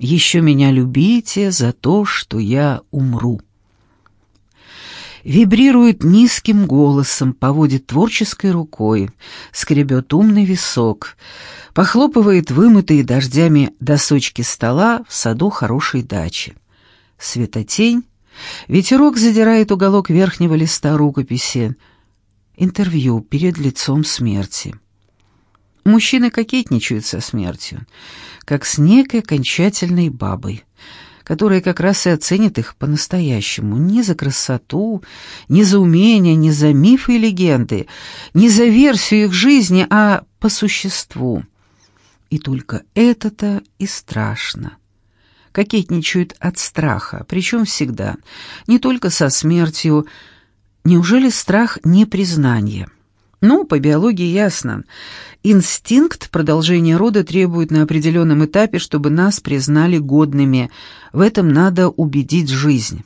Еще меня любите за то, что я умру. Вибрирует низким голосом, поводит творческой рукой, скребет умный висок, похлопывает вымытые дождями досочки стола в саду хорошей дачи. Светотень, ветерок задирает уголок верхнего листа рукописи. Интервью перед лицом смерти. Мужчины кокетничают со смертью, как с некой окончательной бабой, которая как раз и оценит их по-настоящему, не за красоту, не за умения, не за мифы и легенды, не за версию их жизни, а по существу. И только это-то и страшно. Кокетничают от страха, причем всегда, не только со смертью. Неужели страх не признание? Ну, по биологии ясно. Инстинкт продолжения рода требует на определенном этапе, чтобы нас признали годными. В этом надо убедить жизнь.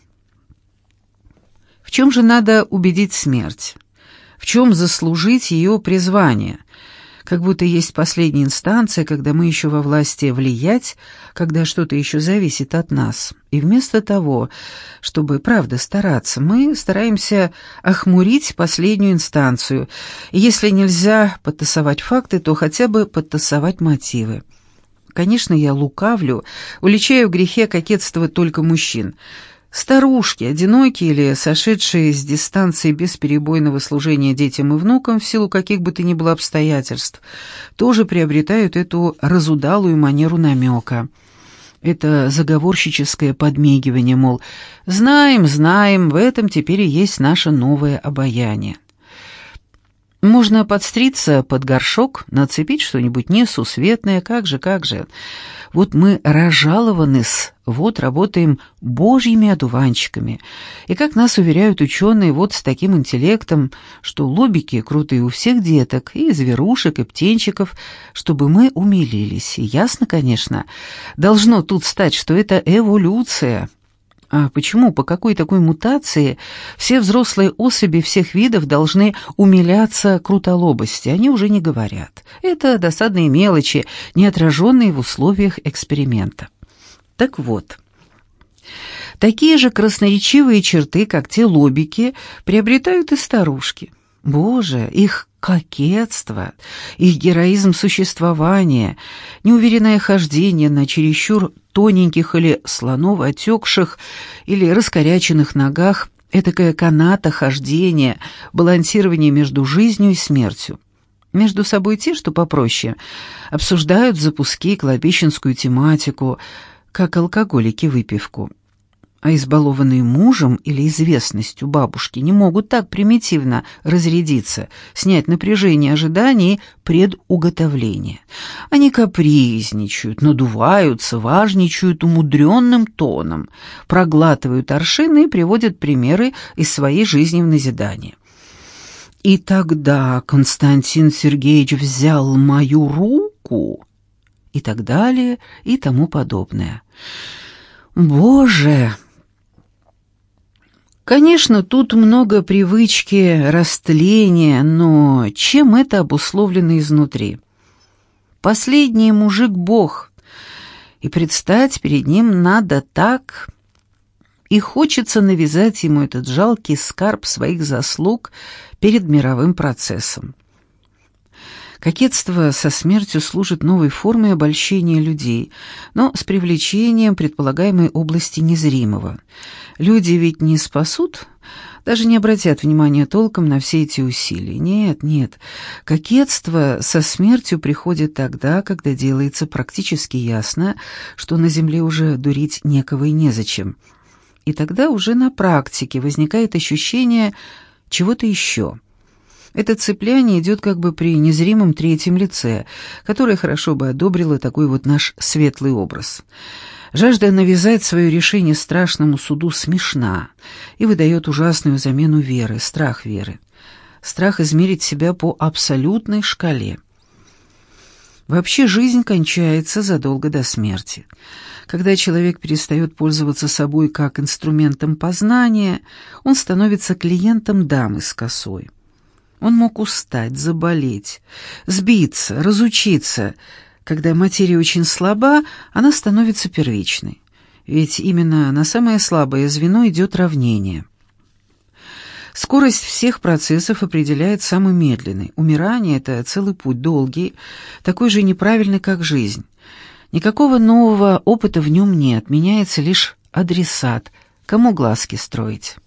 В чем же надо убедить смерть? В чем заслужить ее призвание? Как будто есть последняя инстанция, когда мы еще во власти влиять, когда что-то еще зависит от нас. И вместо того, чтобы, правда, стараться, мы стараемся охмурить последнюю инстанцию. И если нельзя подтасовать факты, то хотя бы подтасовать мотивы. Конечно, я лукавлю, уличаю в грехе кокетства только мужчин. Старушки, одинокие или сошедшие с дистанции бесперебойного служения детям и внукам в силу каких бы то ни было обстоятельств, тоже приобретают эту разудалую манеру намека. Это заговорщическое подмигивание, мол, знаем, знаем, в этом теперь и есть наше новое обаяние. Можно подстриться под горшок, нацепить что-нибудь несусветное, как же. Вот мы разжалованы-с, вот работаем божьими одуванчиками. И как нас уверяют ученые, вот с таким интеллектом, что лобики крутые у всех деток, и зверушек, и птенчиков, чтобы мы умилились. И ясно, конечно, должно тут стать, что это эволюция. А почему, по какой такой мутации все взрослые особи всех видов должны умиляться крутолобости? Они уже не говорят. Это досадные мелочи, не отраженные в условиях эксперимента. Так вот, такие же красноречивые черты, как те лобики, приобретают и старушки. Боже, их кокетство, их героизм существования, неуверенное хождение на чересчур тоненьких или слоново отекших или раскоряченных ногах, этакое канатохождение, балансирование между жизнью и смертью. Между собой те, что попроще, обсуждают в запуске кладбищенскую тематику, как алкоголики выпивку. А избалованные мужем или известностью бабушки не могут так примитивно разрядиться, снять напряжение ожидания и предуготовления. Они капризничают, надуваются, важничают умудренным тоном, проглатывают аршины и приводят примеры из своей жизни в назидание. И тогда Константин Сергеевич взял мою руку, и так далее, и тому подобное. Боже! Конечно, тут много привычки, растления, но чем это обусловлено изнутри? Последний мужик-бог, и предстать перед ним надо так, и хочется навязать ему этот жалкий скарб своих заслуг перед мировым процессом. Кокетство со смертью служит новой формой обольщения людей, но с привлечением предполагаемой области незримого. Люди ведь не спасут, даже не обратят внимания толком на все эти усилия. Нет, кокетство со смертью приходит тогда, когда делается практически ясно, что на земле уже дурить некого и незачем. И тогда уже на практике возникает ощущение чего-то еще. Это цепляние идет как бы при незримом третьем лице, которое хорошо бы одобрило такой вот наш светлый образ. Жажда навязать свое решение страшному суду смешна и выдает ужасную замену веры, страх веры. Страх измерить себя по абсолютной шкале. Вообще жизнь кончается задолго до смерти. Когда человек перестает пользоваться собой как инструментом познания, он становится клиентом дамы с косой. Он мог устать, заболеть, сбиться, разучиться, Когда материя очень слаба, она становится первичной. Ведь именно на самое слабое звено идет равнение. Скорость всех процессов определяет самый медленный. Умирание — это целый путь, долгий, такой же неправильный, как жизнь. Никакого нового опыта в нем нет, меняется лишь адресат, кому глазки строить.